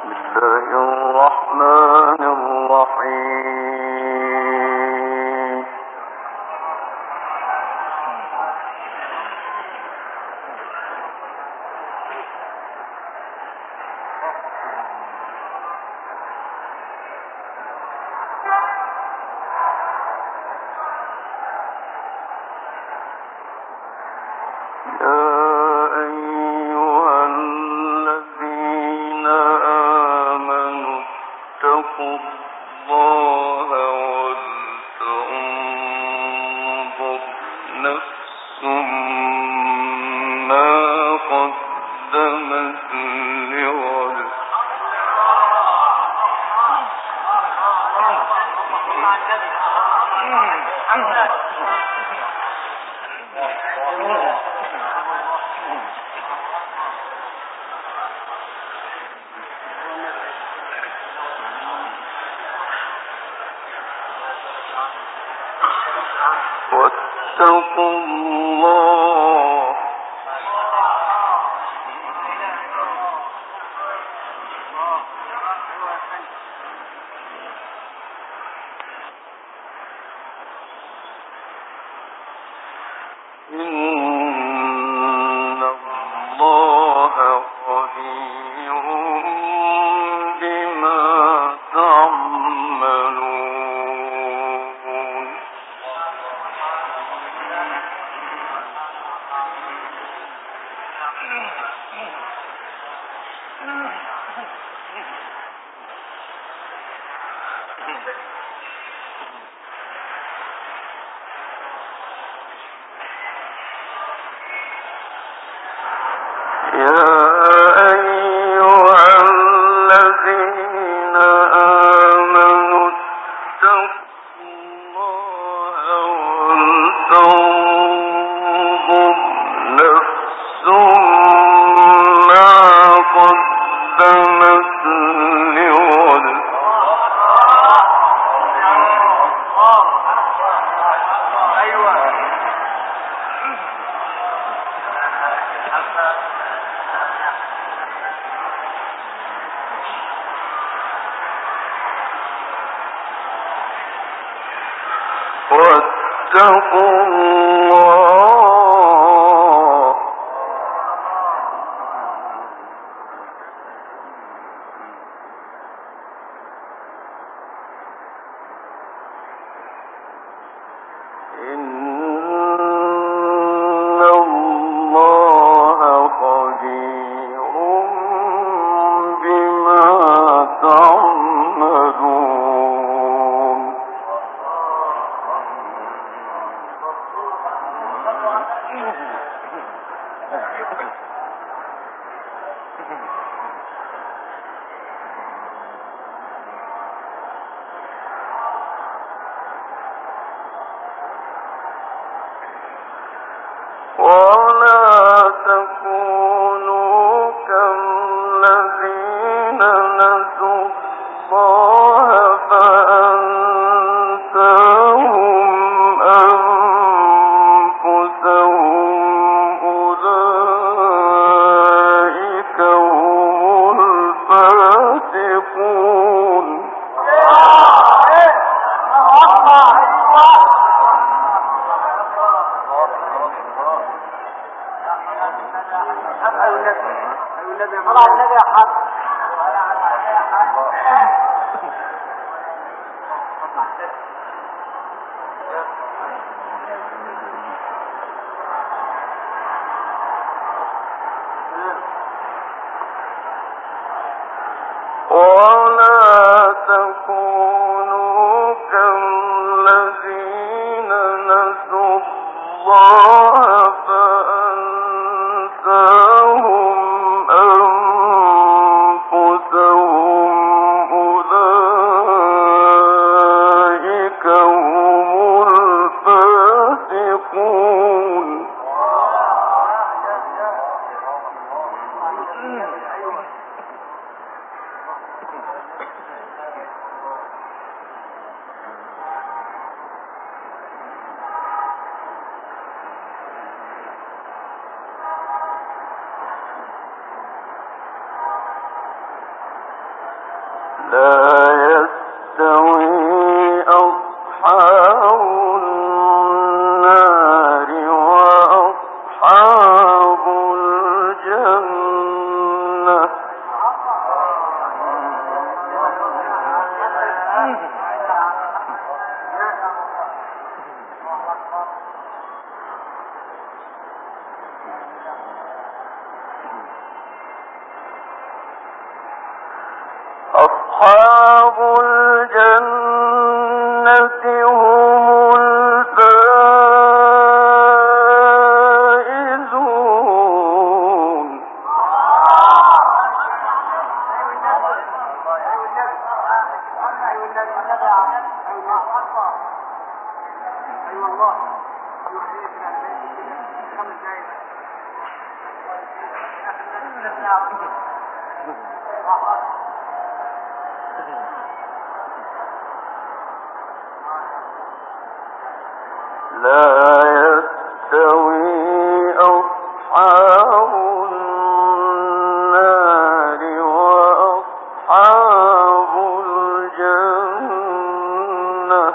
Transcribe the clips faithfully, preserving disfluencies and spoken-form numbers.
واتقوا الله إن الله خبير بما تعملون. يا أيها الذين آمنوا اتقوا الله ولتنظر نفس ما قدمت لغد. واتقوا الله إن الله خبير بما تعملون. ولا تكونوا كالذين نسوا الله فأنساهم أنفسهم أولئك هم الفاسقون. ولا تكونوا كالذين نسوا الله فأنساهم أنفسهم أولئك أصحاب الجنة هم الفائزون. لا يستوي أصحاب النار وأصحاب الجنة.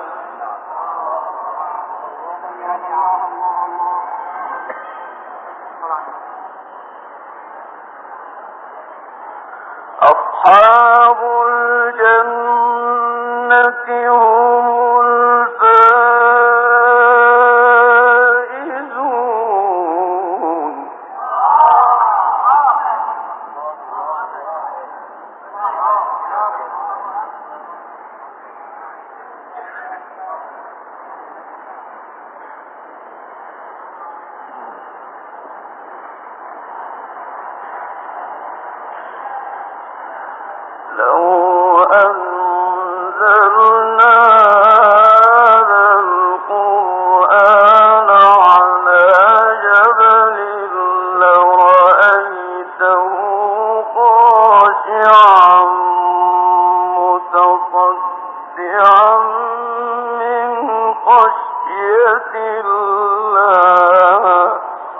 أصحاب الجنة هم الفائزون. لو أنزلنا هذا القرآن على جبل لرأيته خاشعا متصدعا من خشية الله.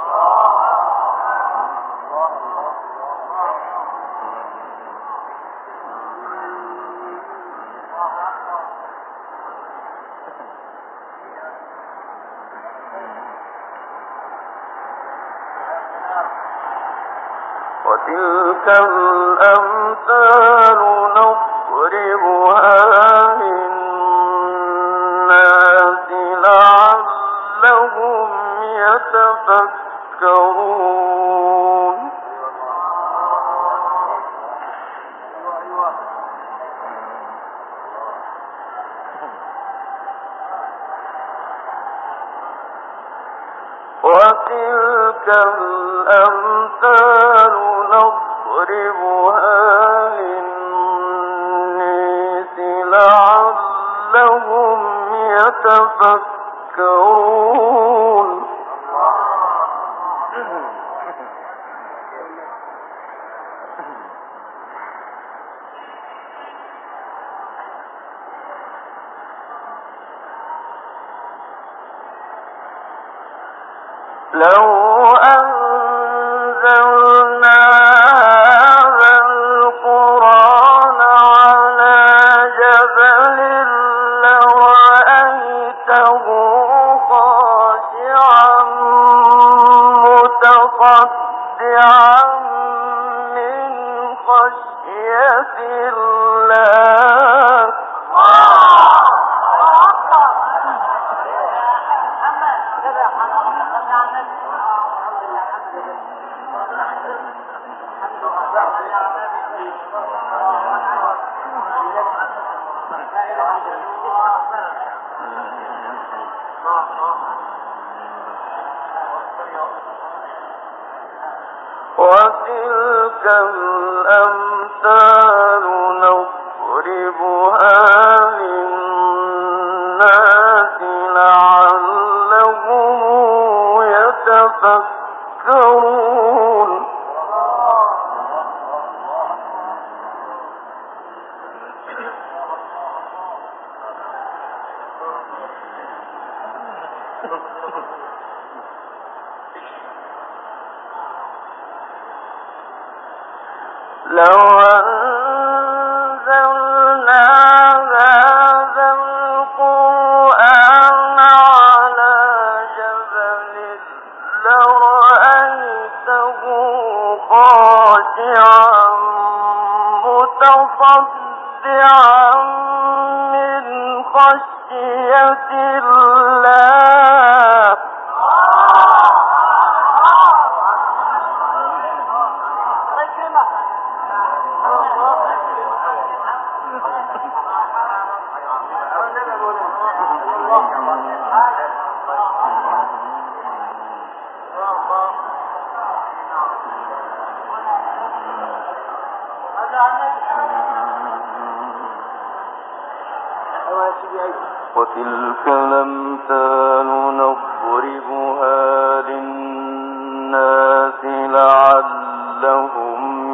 وتلك الأمثال نضربها للناس لعلهم يتفكرون. وتلك الأمثال نضربها للناس لعلهم يتفكرون. لو أنزلنا هذا القرآن على جبل لرأيته خاشعا متصدعا من خشية الله. وتلك الأمثال نضربها للناس لعلهم يتفكرون. لو أنزلنا رأيته خاشعا متصدعا من خشية الله وتلك الأمثال نضربها للناس لعلهم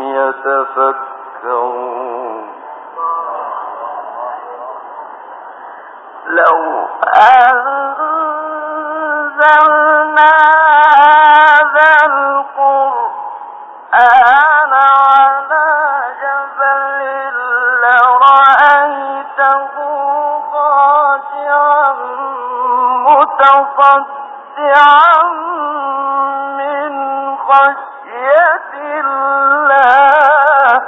يتفكرون لو أنزلنا هذا القرآن على جبل لرأيته خاشعا متصدعا من خشية الله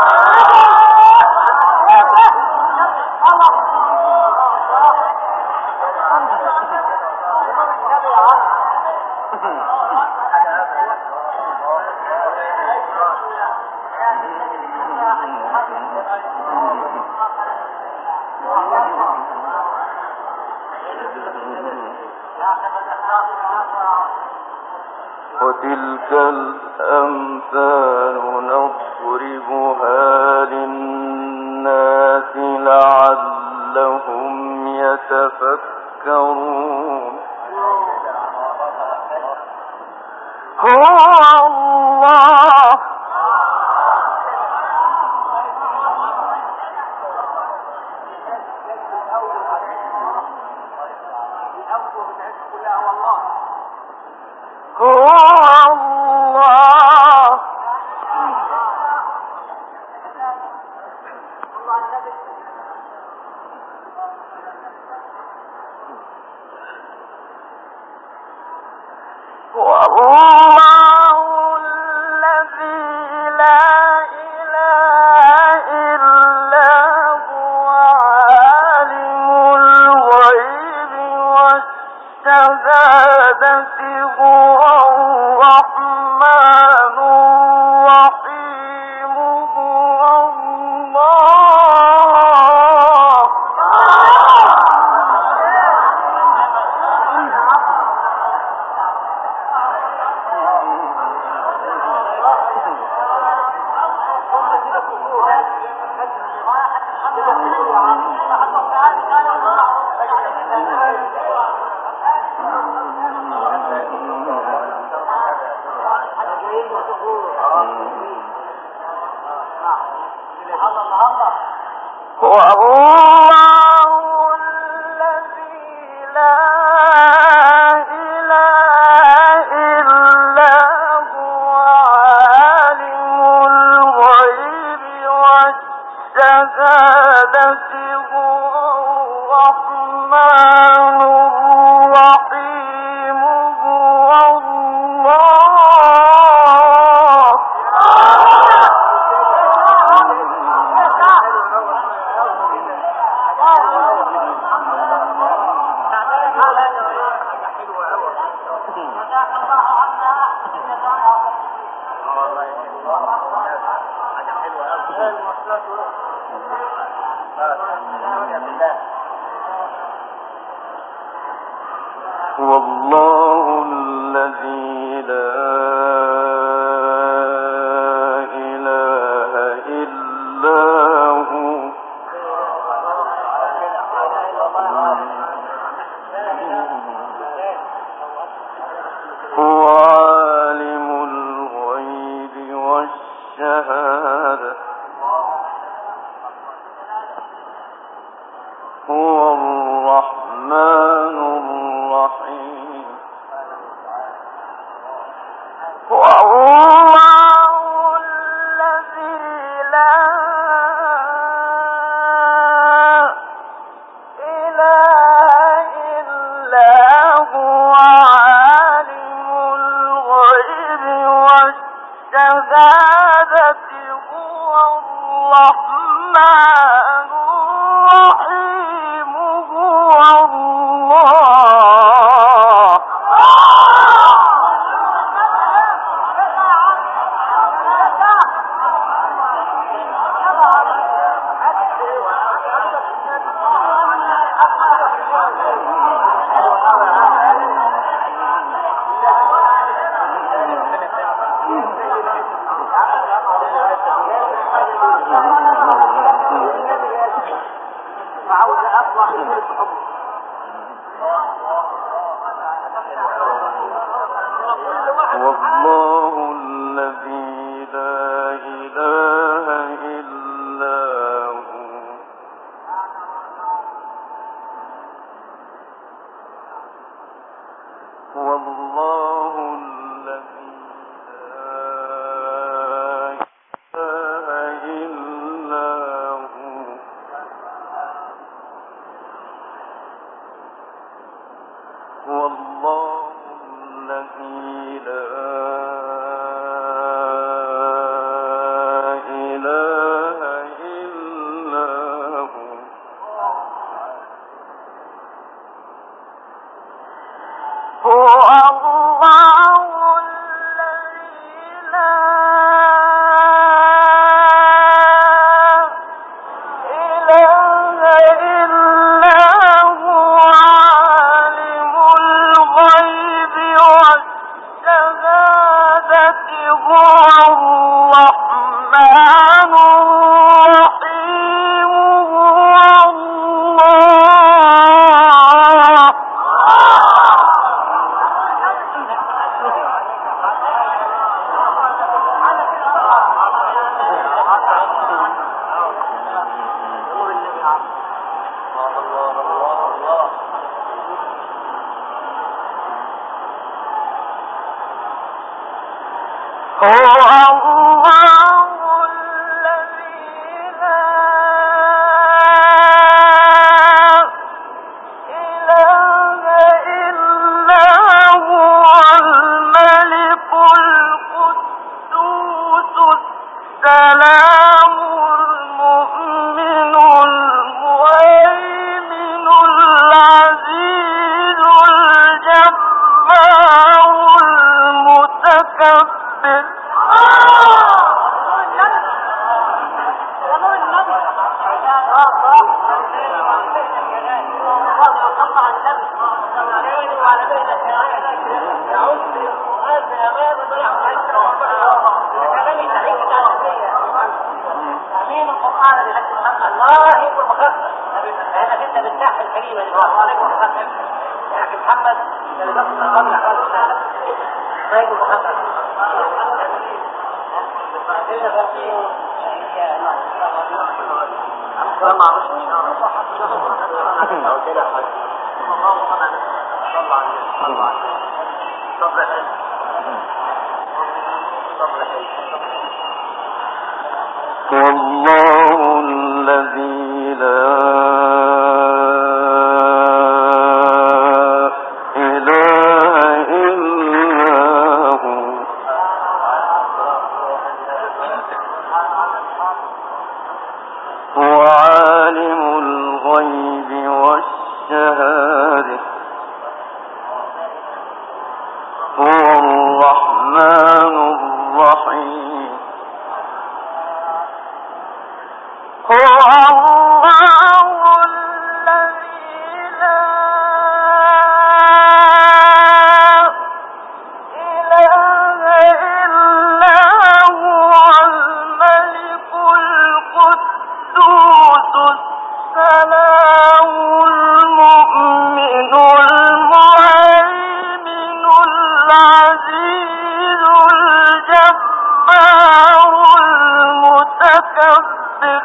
وتلك الأمثال نضربها للناس لعلهم يتفكرون هو الله هو الله والله الذي لا إله إلا هو عالم الغيب والشهادة هو الرحمن الرحيم هو الله هو الله الذي لا إله إلا هو عالم الغيب والشهادة هو الرحمن الرحيم هو الله هو الله الذي لا إله إلا هو هو عالم الغيب والشهادة هو الرحمن الرحيم هو الله الذي لا إله إلا هو عالم الشهادة هو الرحمن الرحيم هو الله. والله الذي لا إله إلا هو والله الذي لا إله إلا هو والله الذي لا إله إلا هو هو الله الذي لا إله إلا هو عالم الغيب والشهادة هو الرحمن الرحيم هو الله. هو الله الذي لا إله إلا هو الملك القدوس السلام المؤمن المهيمن العزيز الجبار المتكبر. امين القران الله يكون مخفف لانك انت بتنحي الكلمه اللي هو عليكم مخفف يا اخي محمد اللي بس قبل احوال السنه ما يكون مخفف السلام عليكم ان شاء الله او كده حاجه اللهم صل على صلى عليه صلى صبر حلو صبر حلو والله الذي لا إله إلا هو هو عالم الغيب والشهادة هو الرحمن الرحيم هو الله الذي لا إله إلا هو الملك القدوس السلام المؤمن المهيمن العزيز الجبار المتكبر.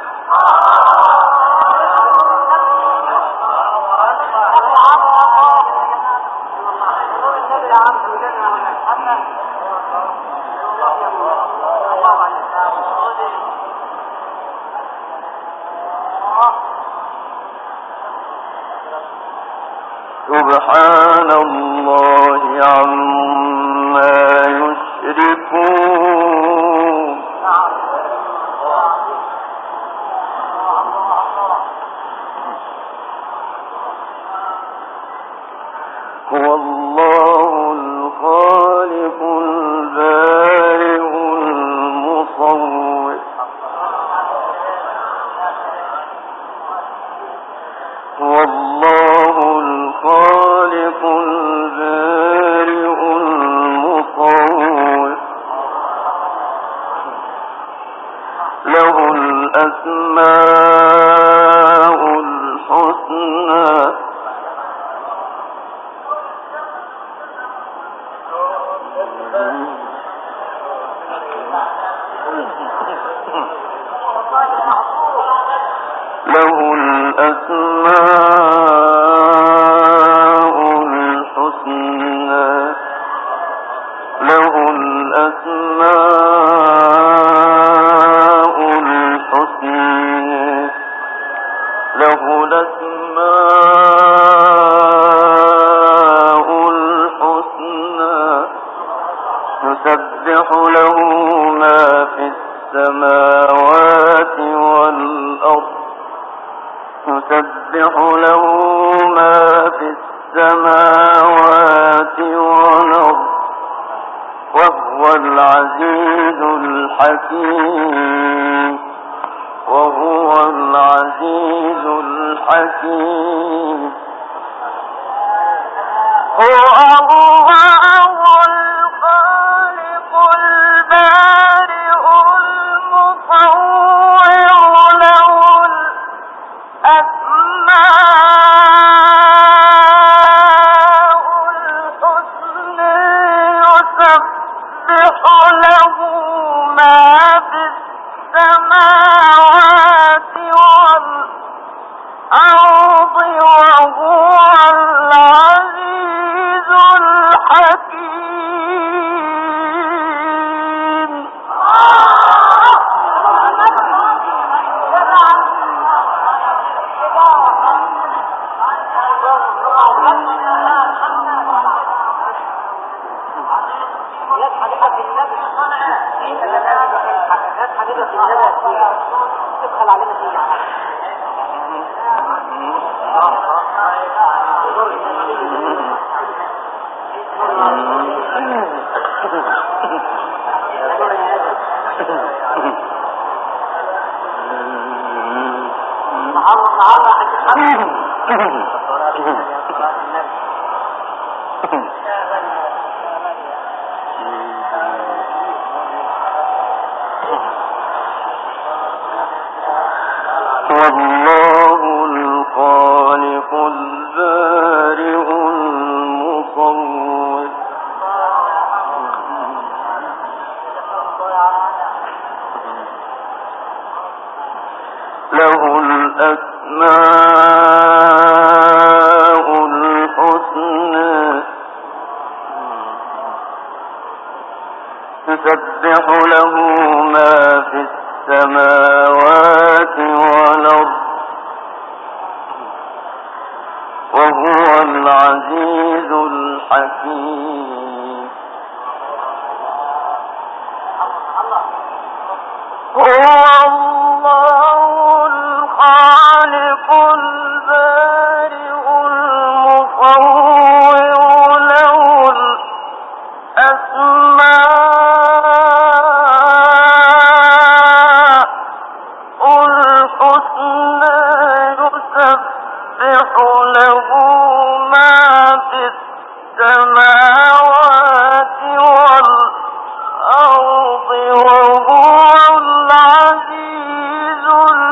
سبحان الله عما يشركون الأسماء الحسنى له الأسماء الحسنى له الأسماء الحسنى له الأسماء الحسنى يسبح له ما في السماوات والأرض يسبح له ما في السماوات والأرض وهو العزيز الحكيم وهو العزيز الحكيم هو الله الخالق البارئ المصور له الأسماء الحسنى يسبح له ما في السماوات والأرض وهو العزيز الحكيم تدخل علينا فيها والله الخالق البارئ المصور له الأسماء الحسنى يسبح له ما في السماوات والأرض وهو العزيز الحكيم هو الله الخالق البارئ المصور له الأسماء الحسنى يسبح له ما في السماوات والأرض وهو العزيز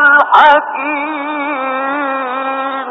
الحكيم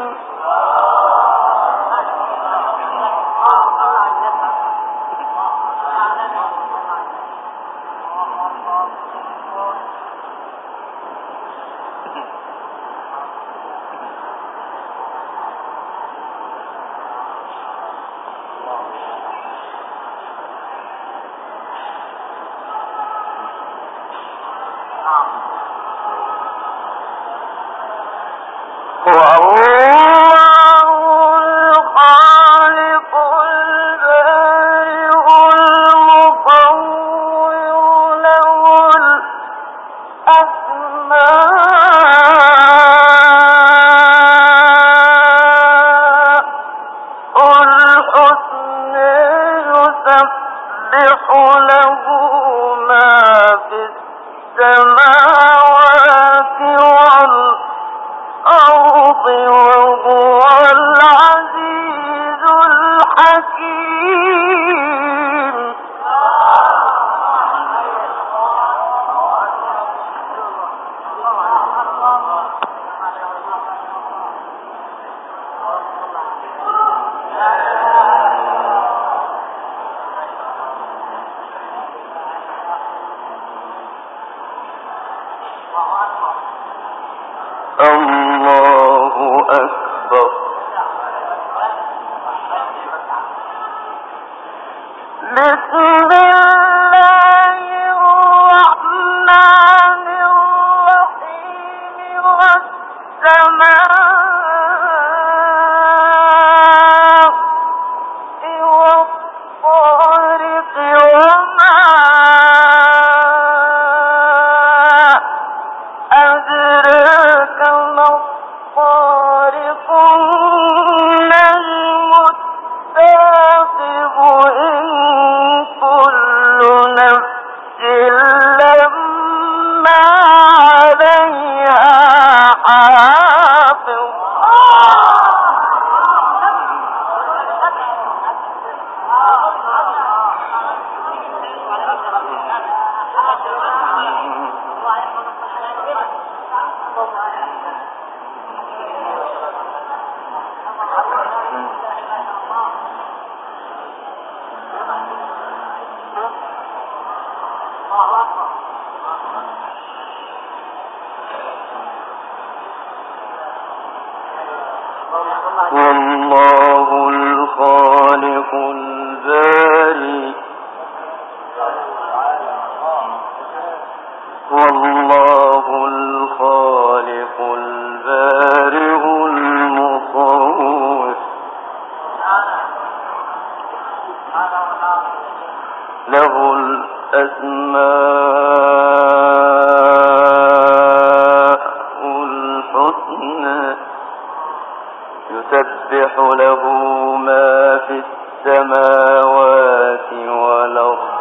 هو الله الخالق البارئ المصور له الأسماء الحسنى يسبح له ما في السماوات والأرض وهو العزيز الحكيم والله الخالق الباري والله الخالق البارئ المصور له الأسماء الحسنى يسبح له ما في السماوات والأرض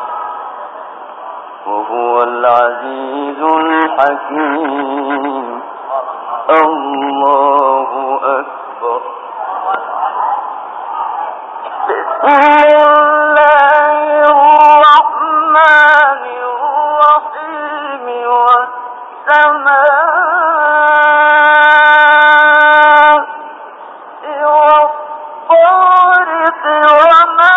وهو العزيز الحكيم. الله أكبر. بسم الله الرحمن الرحيم. والسماء والطارق وما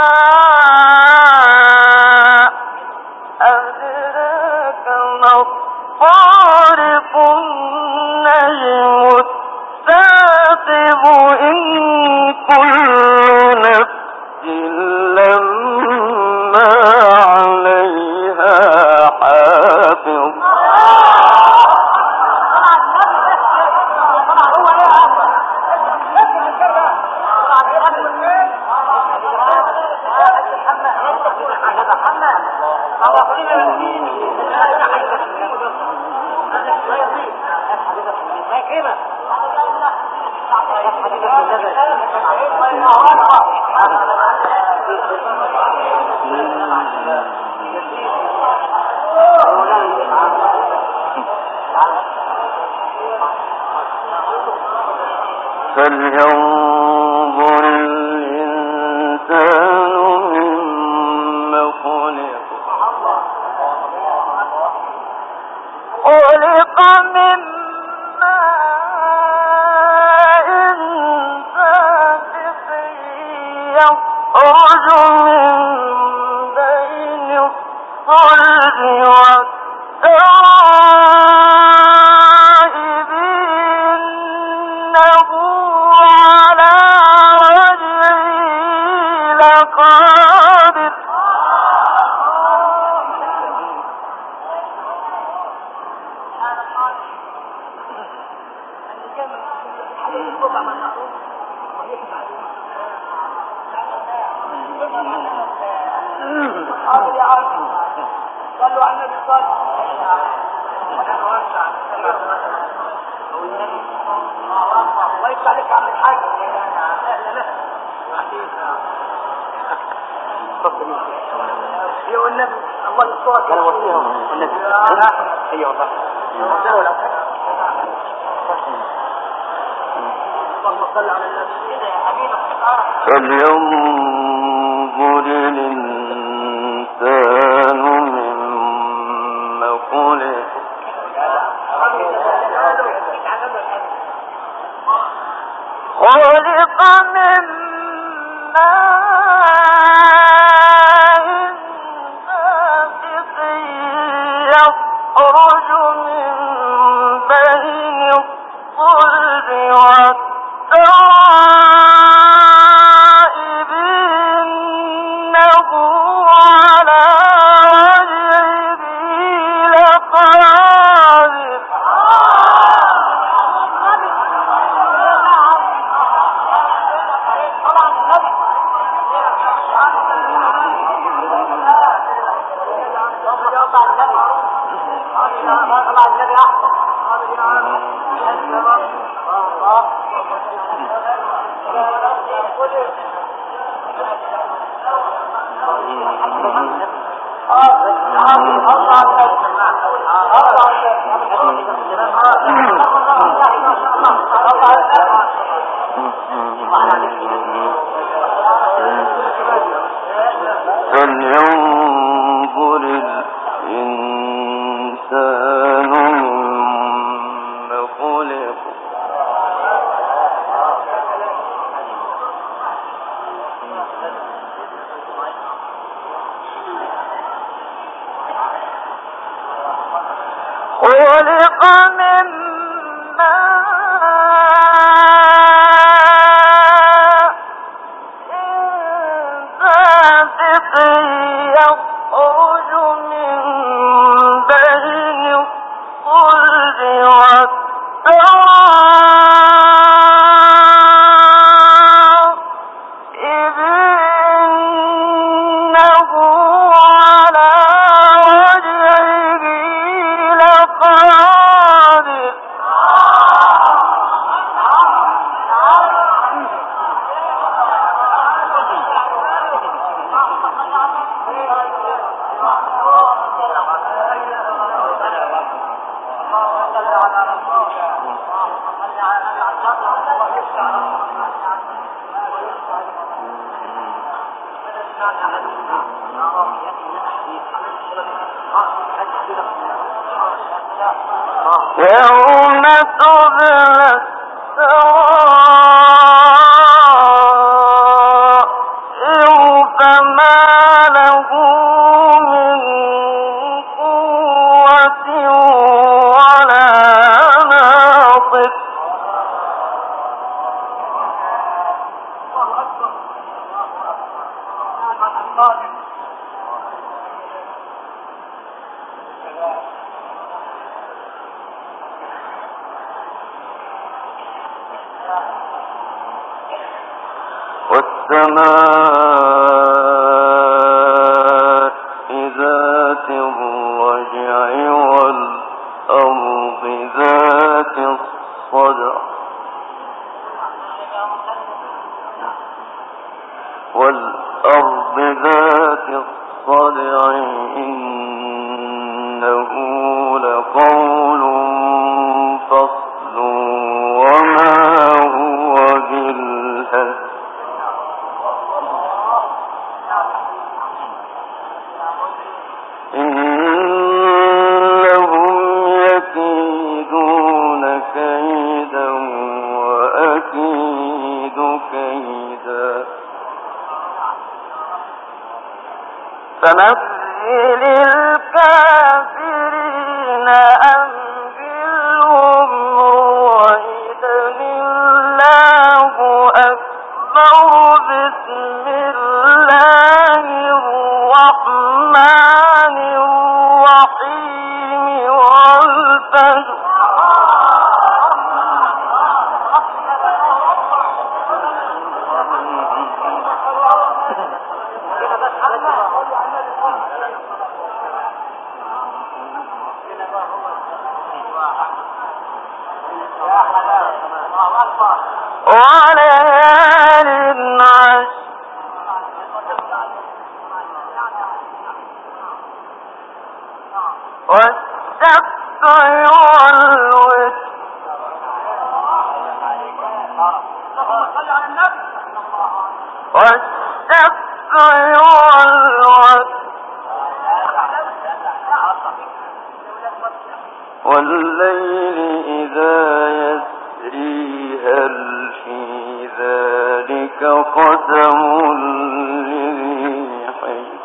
أدراك ما الطارق النجم الثاقب إن كل نفس لما عليها حافظ. فلينظر الإنسان مما خلق. خلق من ماء دافق يخرج من بين الصلب والترائب إنه على رجعه لقادر. صلوا على النبي صلى الله يفتح عليك عم الحاج. ايوه النبي الله يسترك. كان وصيهم النبي. ايوه والله. اللهم صل على النبي. فلينظر الإنسان مما خلق. خلق من ماء دافق يخرج من بين الصلب والترائب إنه على فلينظر الإنسان مما خلق خلق من ماء دافق يخرج من بين الصلب والترائب إذ إنه على وجهه لقادر يوم تبلى السرائر فما له من قوة ولا ناصر والسماء ذات الرجع والأرض ذات الصدع والأرض ذات الصدع إنه لقول فصل وما هو بالهزل إنهم يكيدون كيدا وأكيد كيدا فمثل الكافرين أمهلهم رويدا الله أكبر بسم الله الرحمن الرحيم والفجر وليال عشر والشفع والوتر والشفع والوتر والليل إذا يسري هل في ذلك قسم لذي حجر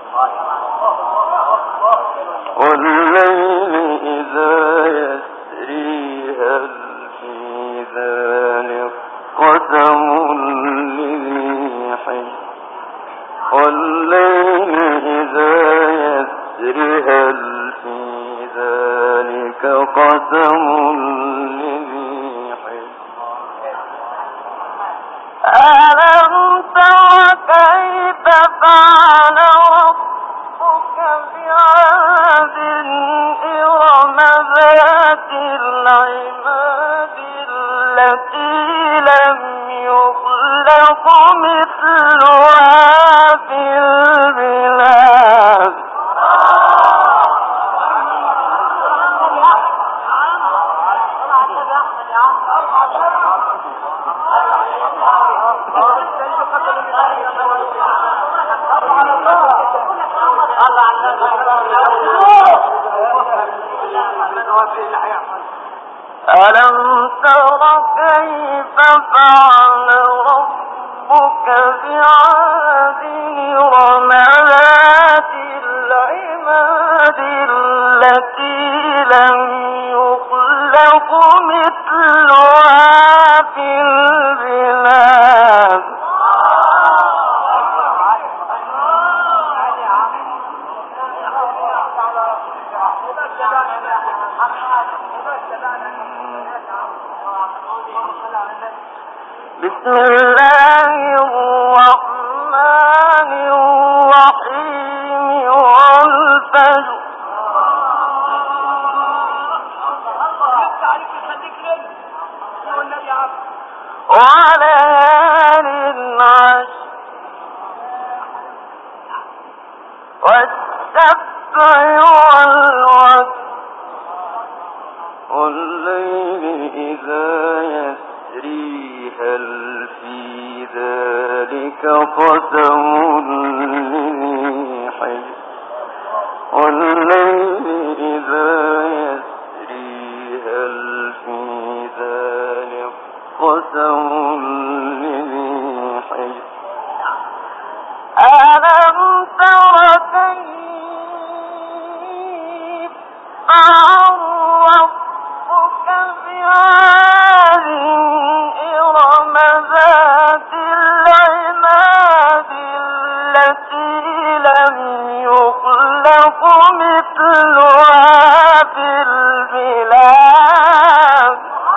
والليل إذا يسري هل في ذلك قسم لذي حجر والليل إذا يسري هل في ذلك قسم لذي حجر ألم تر كيف فعل ربك بعاد العماد التي لم يخلق مثلها في البلاد ألم تر كيف فعل ربك بعاد إرم ذات العماد التي لم يخلق مثلها في البلاد بسم الله الرحمن الرحيم والفجر وليال عشر والسبع والوتر والليل إذا يسري هل في ذلك قسم لذي حجر والليل إذا يسري هل في ذلك قسم لذي حجر ألم تر كيف فعل ربك بعاد إرم ذات العماد التي لم يخلق مثلها في البلاد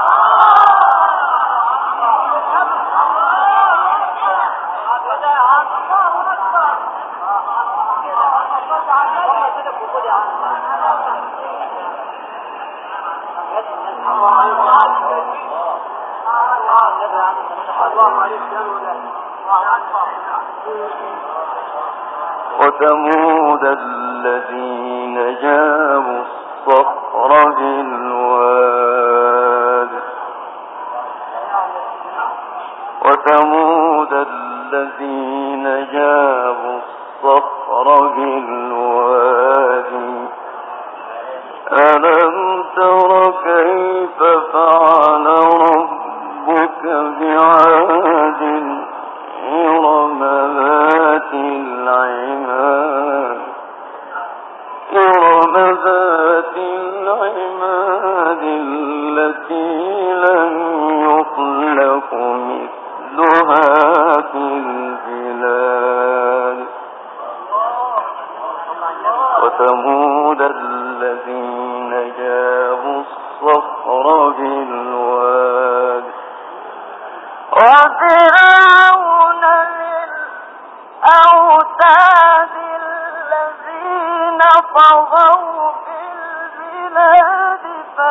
وثمود الذين جابوا الصخر بالواد وثمود الذين جابوا الصخر بالواد ألم تر كيف فعل ربك بعاد إرم ذات العماد إرم ذات العماد التي لم يخلق مثلها في البلاد وثمود الذين جابوا الصخر بالواد وفرعون للأوتاد الذين طغوا في البلاد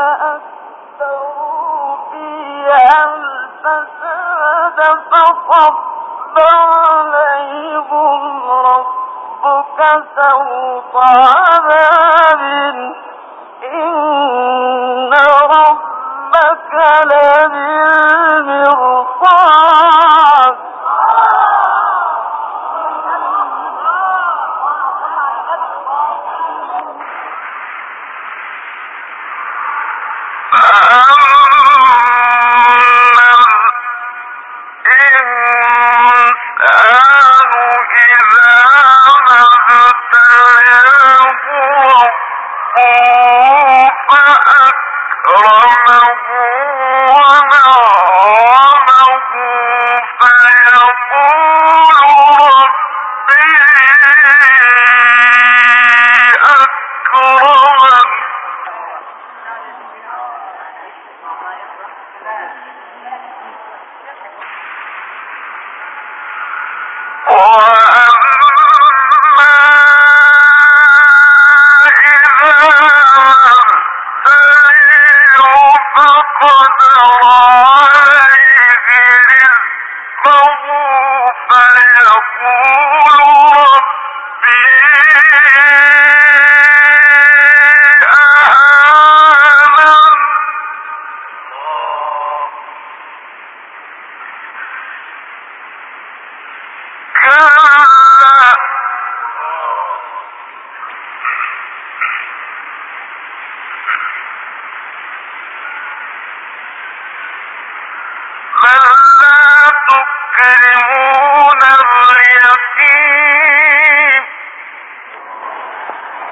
فأكثروا فيها الفساد فصب عليهم ربك سوط عذاب إن ربك لبالمرصاد فأما الإنسان إذا ما ابتلاه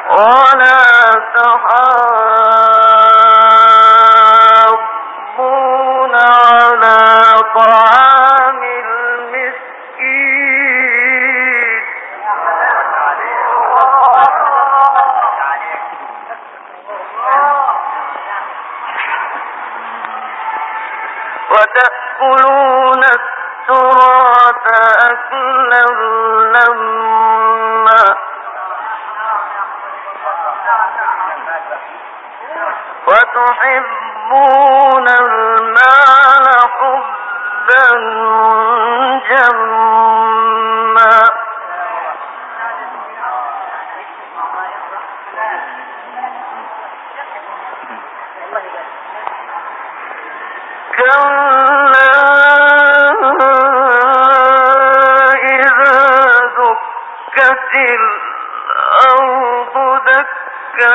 ولا تحاضون على طعام المسكين وتأكلون التراث أكلا لما وتحبون المال حبا جما كلا إذا دكت الأرض دكا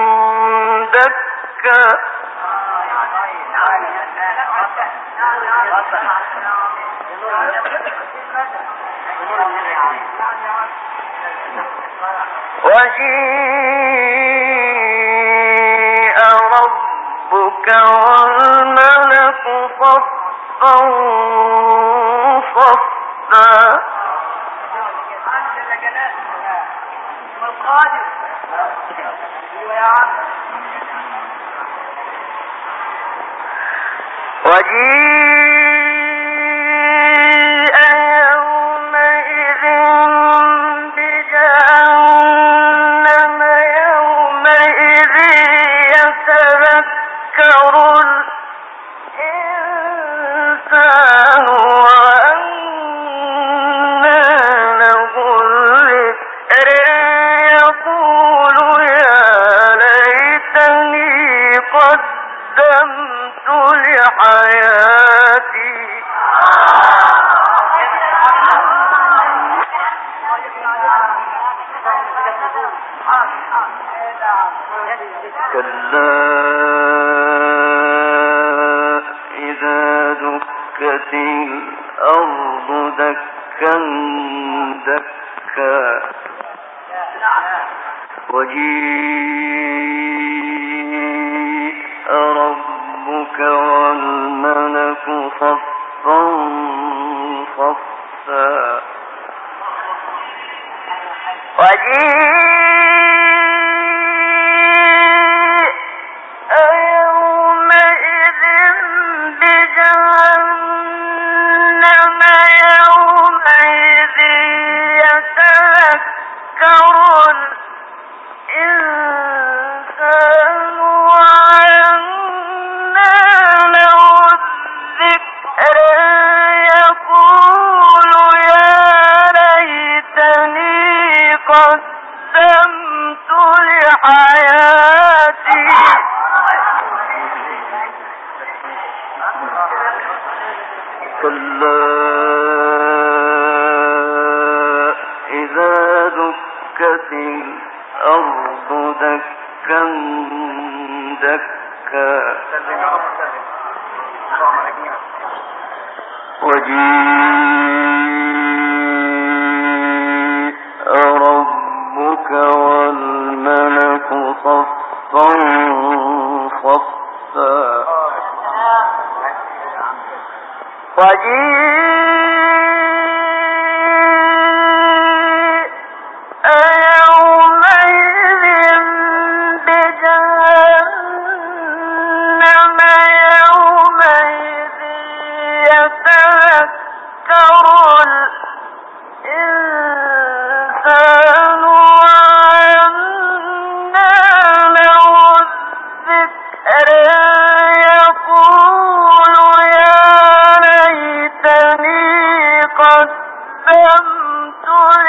دكا وجيء ربك والملك صفا صفا وجيء يومئذ بجهنم يومئذ يتذكر الإنسان وأنى له الذكر يقول يا ليتني قدمت لحياتي كلا إذا دكت الأرض دكا دكا وجيء ربك والملك صفا صفا وجيء يومئذ بجهنم يومئذ يتذكر الإنسان وأنى له الذكر يقول يا ليتني قدمت لحياتي كلا إذا دكت الأرض دكا دكا وجيء ربك والملك صفا صفا وجيء يومئذ بجهنم يومئذ يتذكر الإنسان وأنى له الذكر يقول يا ليتني قدمت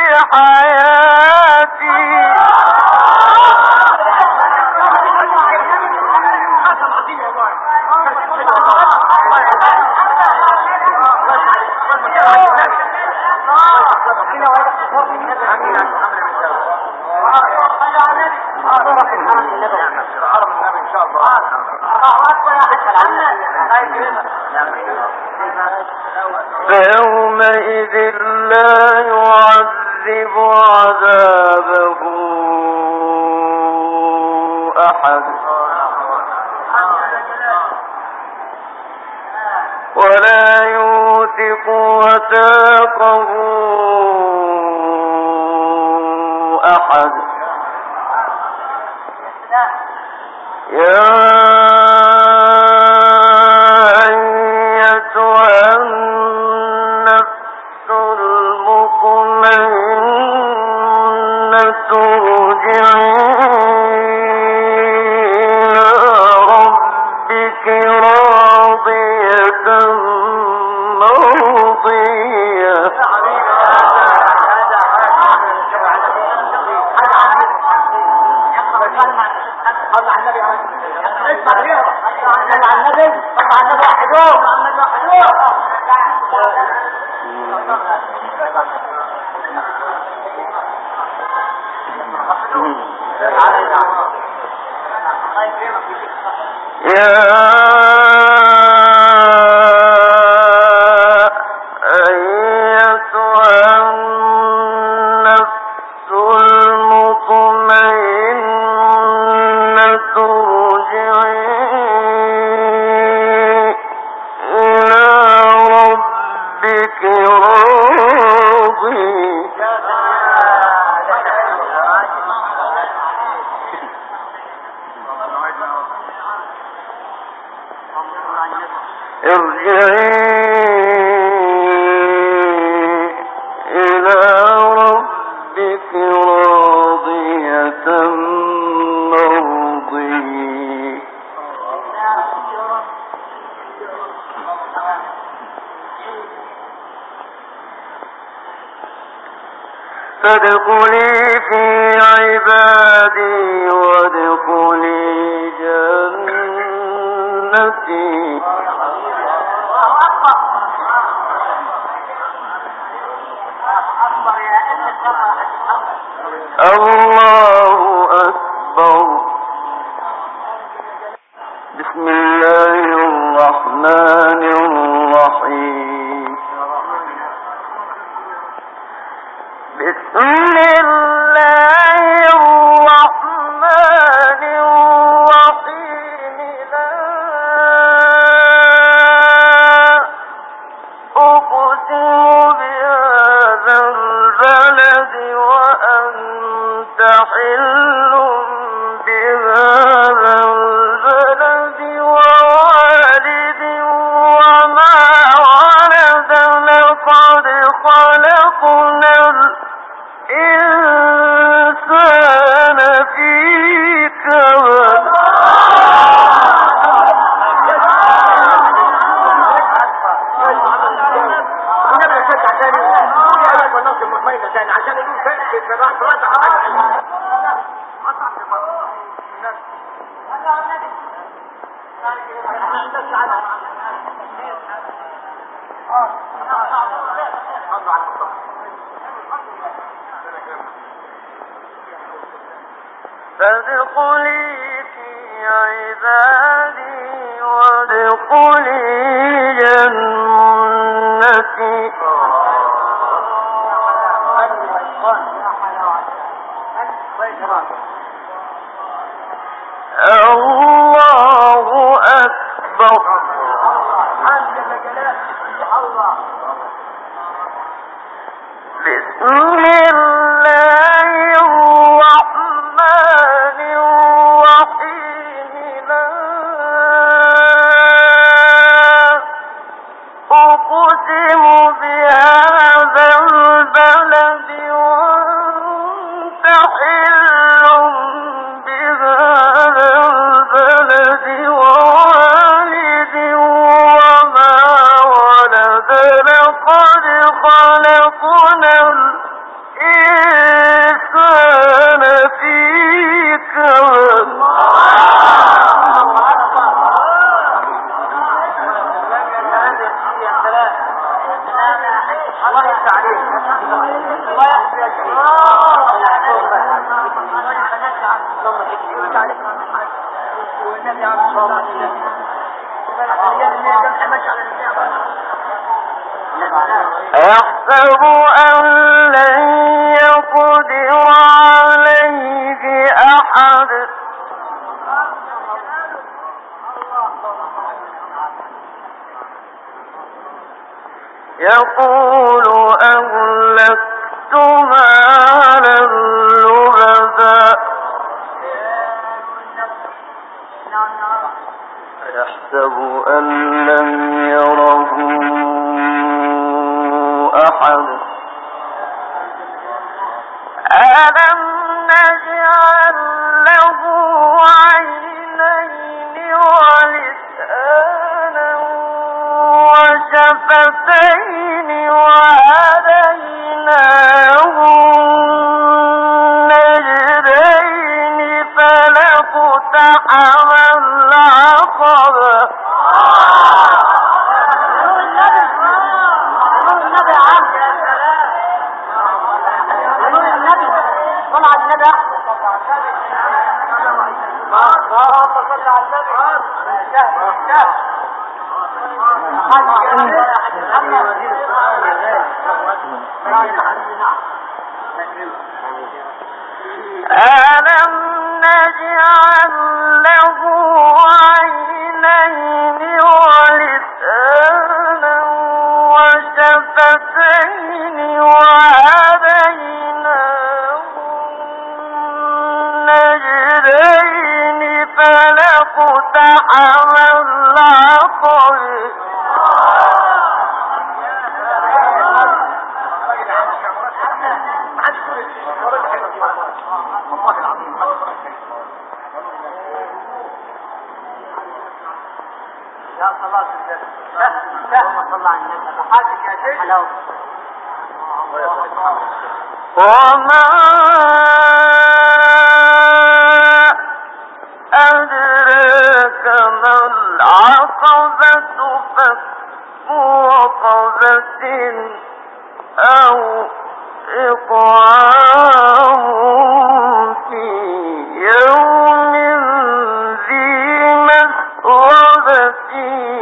لحياتي فيومئذ لا يعذب عذابه أحد ولا يوثق وثاقه أحد. يا أيتها النفس المطمئنة ارجعي إلى ربك راضية مرضية. يا أيتها النفس المطمئنة ارجعي إلى ربك راضية ارجعي إلى ربك راضية مرضية. فادخلي في عبادي وادخلي جنتي. الله أكبر. بسم الله الرحمن الرحيم. بسم الله الرحمن الرحيم. لا أقسم بهذا البلد وأنت حل بهذا البلد ووالد وما ولد لقد خلقنا الإنسان في كبد. عشان يقول فين في الراس راس فادخلي في عبادي وادخلي جنتي. الله أكبر. بسم الله الرحمن الرحيم. لا أقسم بهذا البلد وأنت حل بهذا البلد ووالد وما ولد لقد خلقنا الإنسان في كبد. الله يفتح عليك. الله يحفظك. أيحسب أن لن يقدر عليه أحد يقول أهلكت مالا لبدا يحسب أن لم يره أحد ألم نجعل له عينين ولسانا وشفتين وهديناه النجدين فلاقتحم العقبة ألم نجعل له عينين ولسانا وشفتين وهديناه النجدين فلاقتحم العقبة يا صلاة النبي اللهم صل على النبي حاجك يا شيخ وما أدراك ما العقبة فك رقبة أو إطعام في يوم ذي مسغبة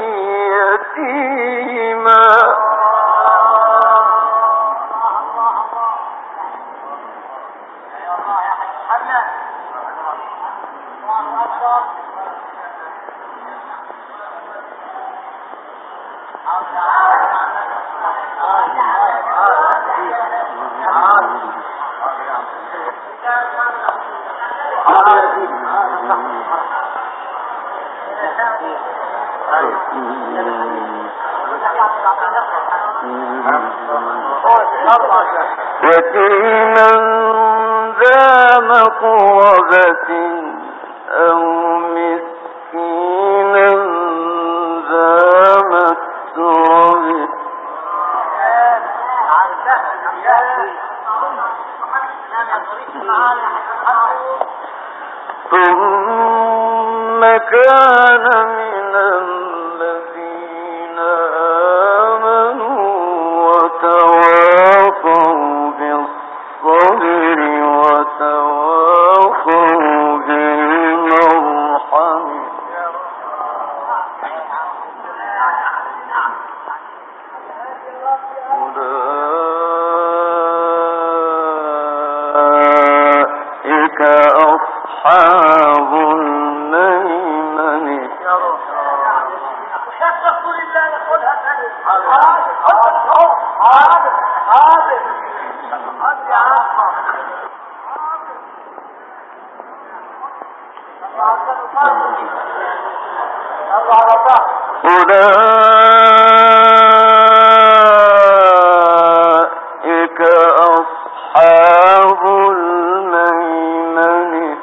يتيما يتيما ذا مقربة أو مسكينا ذا متربة ثم كان من الذين آمنوا وتواصوا بالصبر وتواصوا بالمرحم أولئك أصحاب الميمنة أولئك أصحاب الميمنة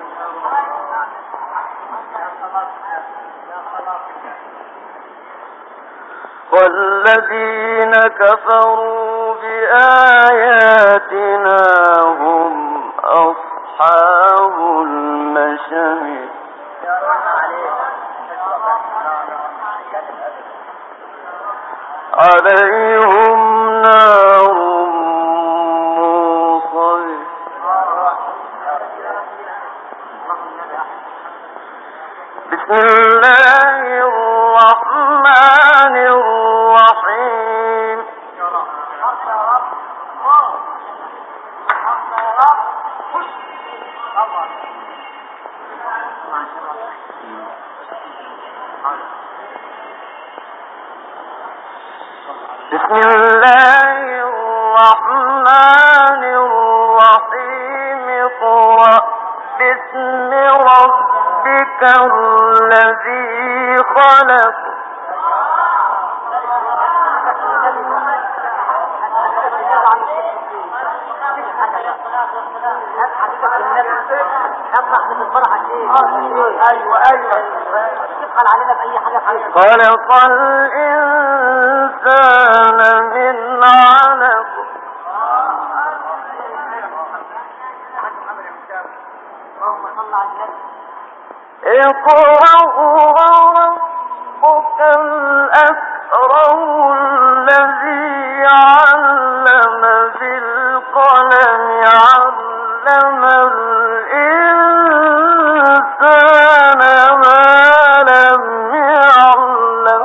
والذين كفروا بآياتنا هم أصحاب المشأمة عليهم نار موصد بسم الله الرحمن الرحيم بسم الله الرحمن الرحيم اقرأ باسم ربك الذي خلق ايوه ايوه تدخل علينا باي حاجه خلق الإنسان من علق اقرأ وربك الأكرم الذي علم بالقلم علم الإنسان ما لم يعلم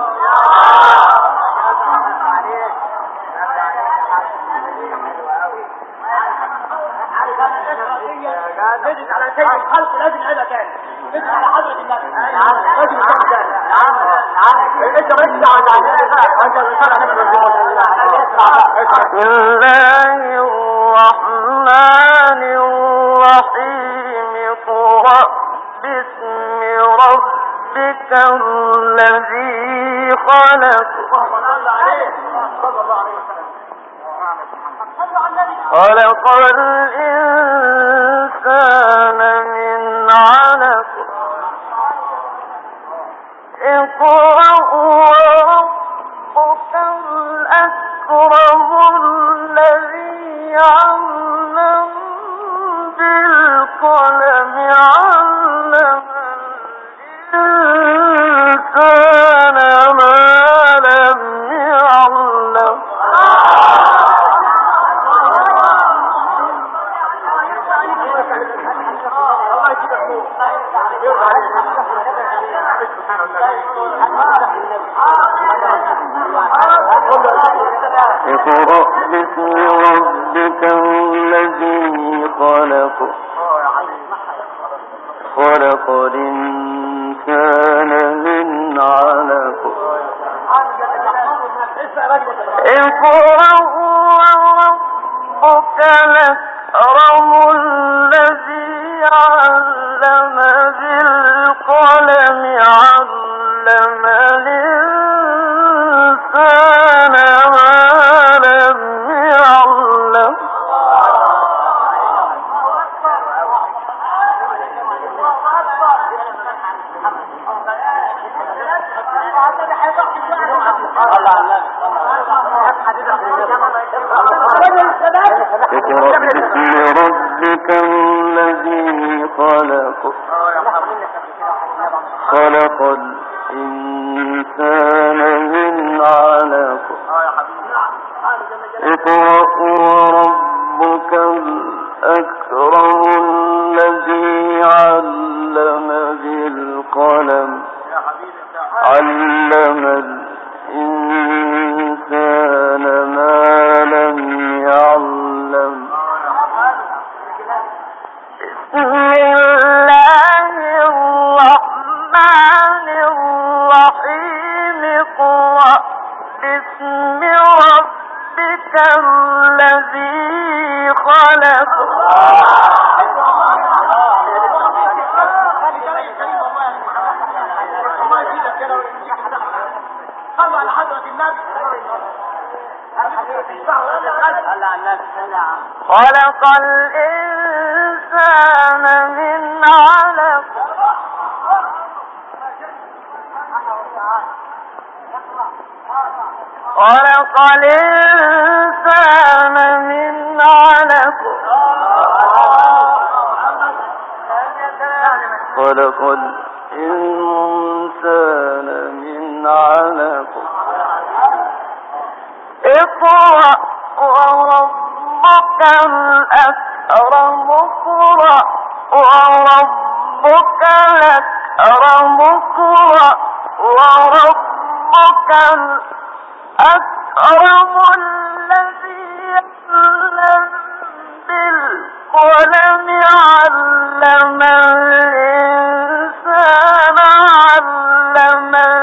نجد على سيد الخلق لازم نعيدها تاني نجد على حضرة النبي لازم نعيدها تاني انت بس على انت بسم الله الرحمن الرحيم اقرأ باسم ربك الذي خلق خلق الإنسان من علق اقرأ وربك الأكرم الذي علم بالقلم علم الإنسان ما لم يعلم اقرأ باسم ربك الذي خلق خلق الإنسان من علق اقرأ وربك الأكرم الذي علم بالقلم علم الإنسان ما لم يعلم اقرأ باسم ربك الذي خلق خلق الإنسان من علق اقرأ وربك الأكرم الذي علم بالقلم علم الإنسان ما لم يعلم بسم الله الرحمن الرحيم اقرأ باسم ربك الذي خلق صلوا على حضرة النبي خلق الإنسان من علق خلق الإنسان من علق خلق الإنسان من علق اقرأ وربك الأكرم اقرأ وربك الأكرم اقرأ وربك الأكرم الذي علم بالقلم علم الإنسان علم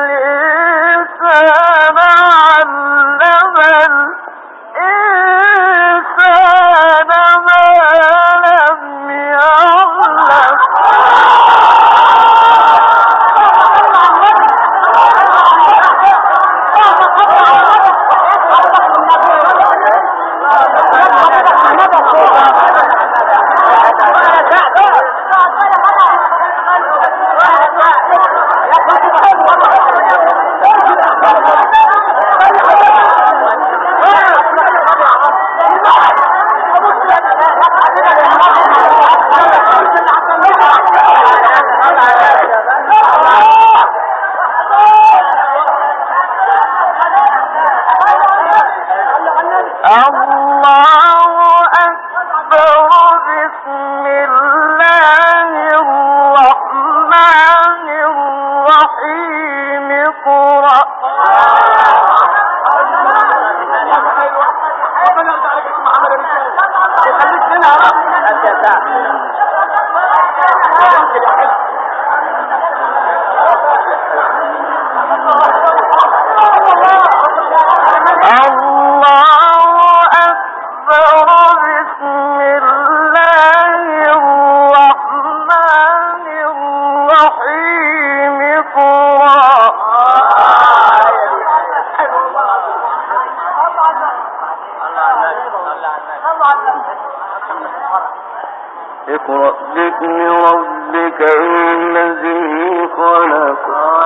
اقرأ باسم ربك الذي خلق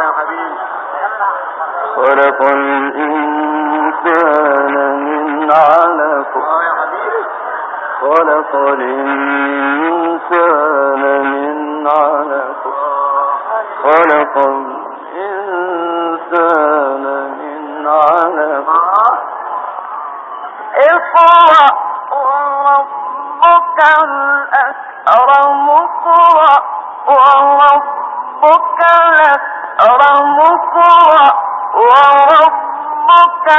خلق الإنسان من علق خلق الإنسان من علق خلق الإنسان من علق اقرأ وربك الأكرم اقرأ وربك الأكرم اقرأ وربك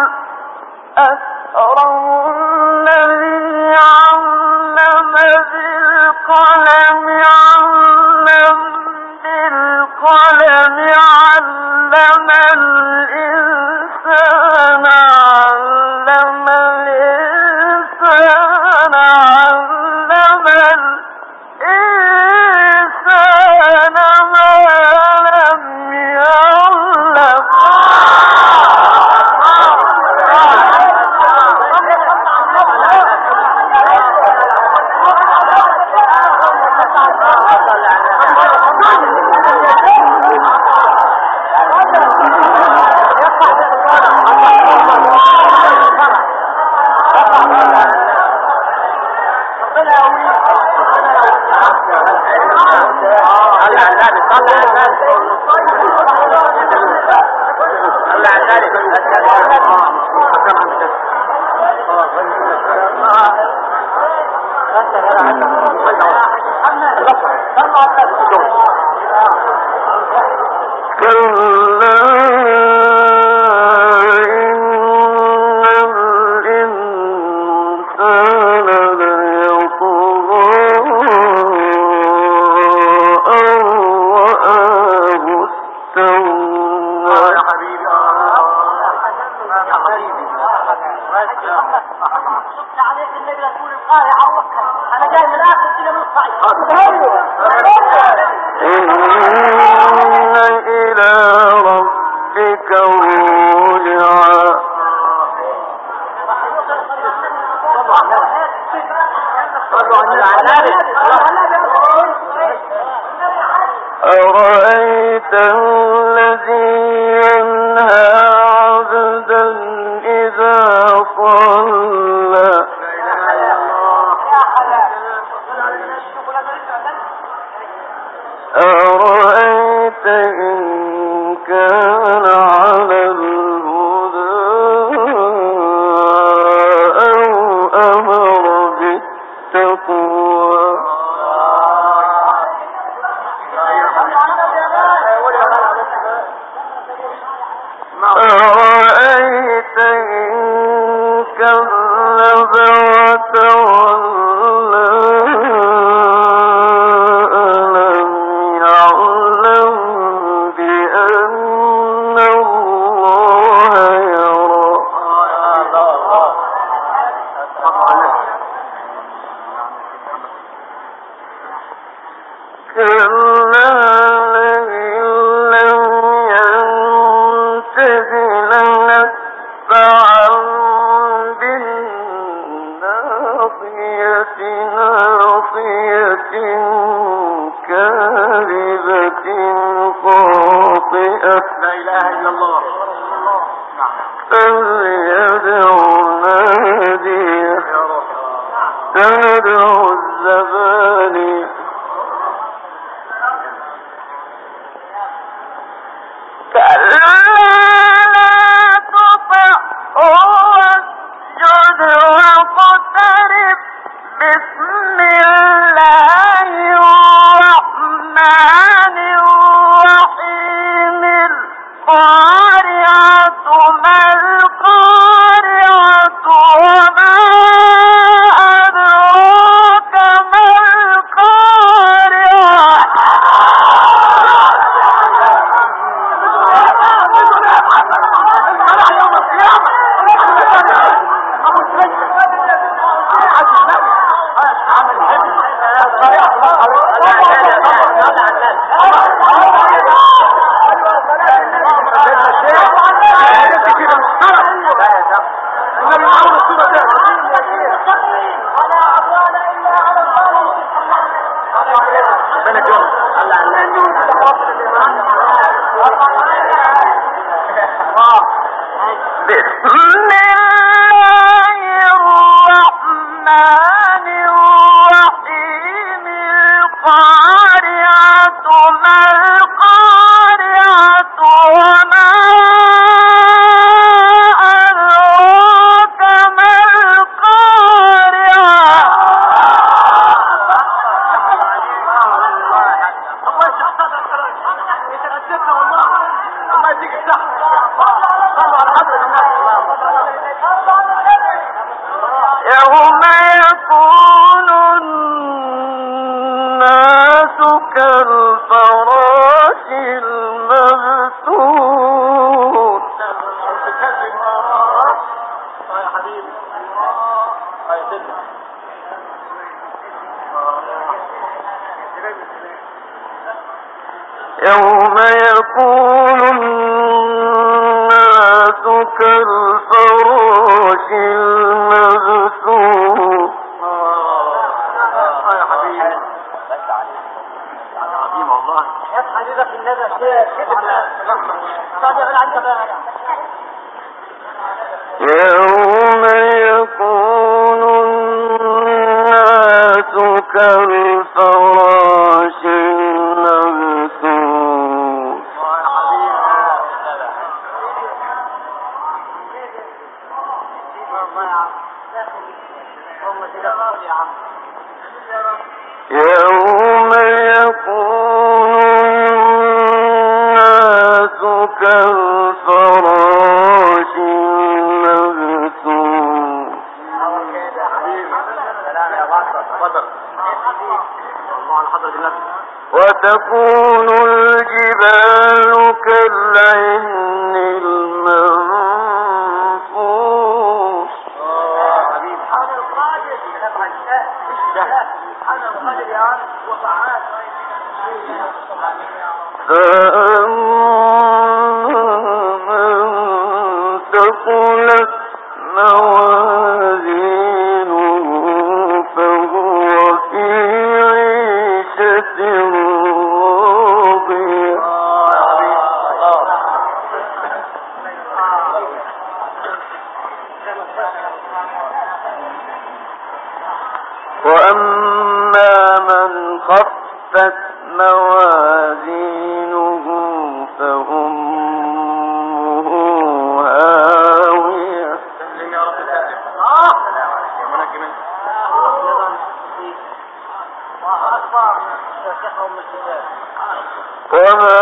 الأكرم الذي علم بالقلم علم بالقلم علم الإنسان علم الإنسان علم الإنسان ما لم يعلم أرأيت الذي ينهى عبدا إذا صلى أرأيت إن كان على الهدى أو أمر بالتقوى أرأيت إن كذب وتولى ألم يعلم بأن الله يرى كلا لئن لم ينته لنتبعا بالناصية ناصية كاذبة خاطئة لا إله إلا الله فليدع ناديه تدعو الزباني كلا لا تطعه واسجد واقترب بسم الله الرحمن الرحيم القارعة ما القارعة وما أدراك ما القارعة ولا عدوان إلا على الظالمين يوم يكون الناس كالفراش المبثوث يوم يكون الناس كالفراش المبثوث يا حبيبي عظيم والله يا حبيبي في الندى شيء يوم يكون الناس كالفراش المبثوث يوم يكون الناس كالفراش المبثوث وتكون الجبال كالعهن المنفوش فأما من ثقلت موازينه فهو في عيشة راضية وأما من خفت موازينه فأمه هاوية وما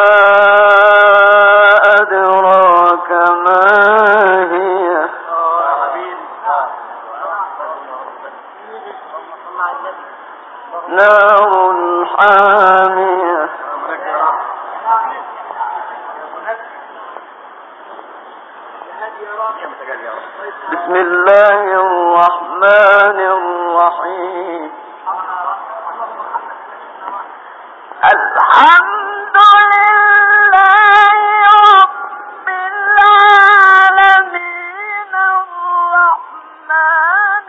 أدراك ما هي نار حامية بسم الله الرحمن الرحيم الحمد لله رب العالمين الرحمن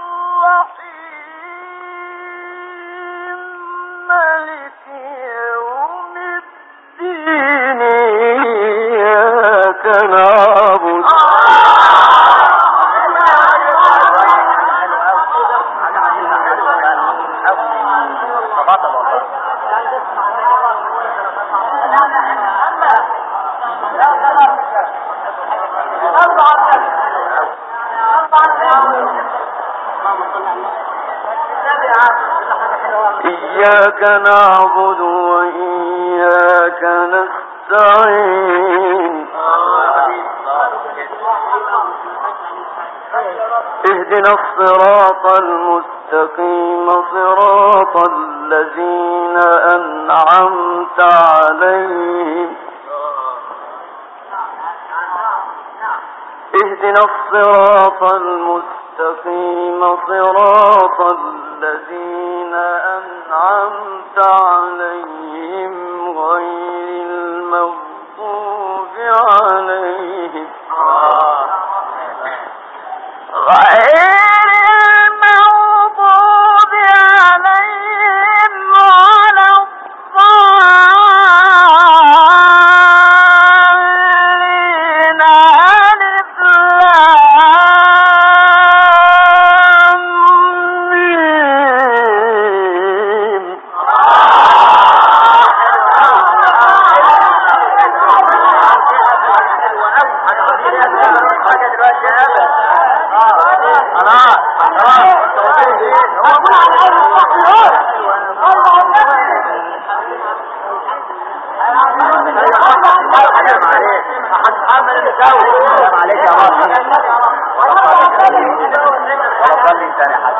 الرحيم مالك يوم الدين إياك نعبد إياك نعبد وإياك نستعين اهدنا الصراط المستقيم صراط الذين أنعمت عليهم اهدنا الصراط المستقيم صراط الذين أنعمت عليهم غير المغضوب عليهم غير المغضوب عليهم ولا الضالين عمل المساوي السلام عليك يا رب وصلي ثاني حاجة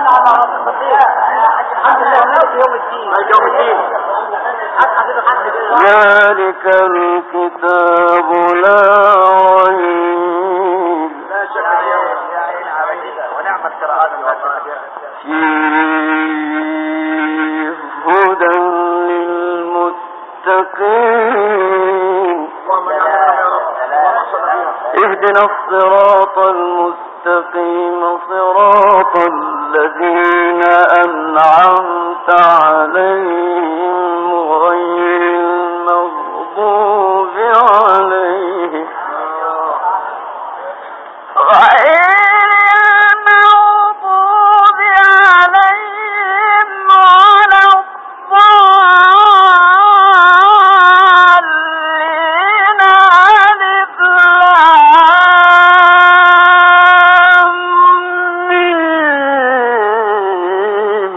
الحمد لله يوم الدين يوم الدين ذلك الكتاب لا ريب لا شك ونعم القراءات فيه هدى للمتقين اهدنا الصراط المستقيم صراط الذين أنعمت عليهم غير المغضوب عليهم غير المغضوب عليهم ولا الضالين ألف لام ميم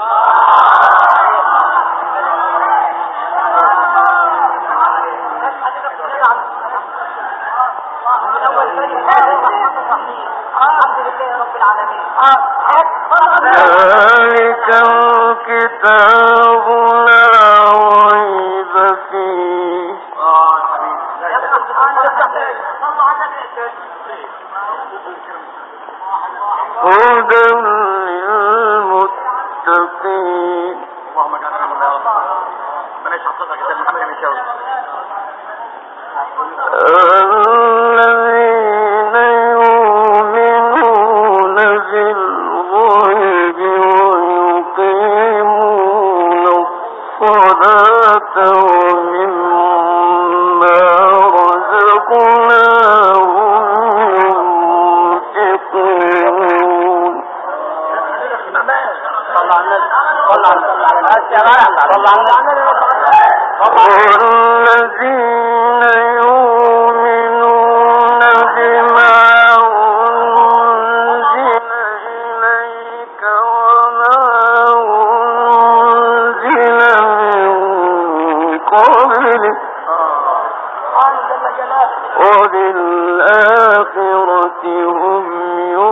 ذلك الكتاب لا ريب فيه هدى للمتقين اللهم اجعلنا من يا رب ربنا يشرح صدرك يا محمد بن شاوي الذين يؤمنون بالغيب ويقيمون الصلاة ومما رزقناهم ينفقون صلى على النبي صلى على والذين يؤمنون بما أنزل إليك وما أنزل من قبلك وبالآخرة هم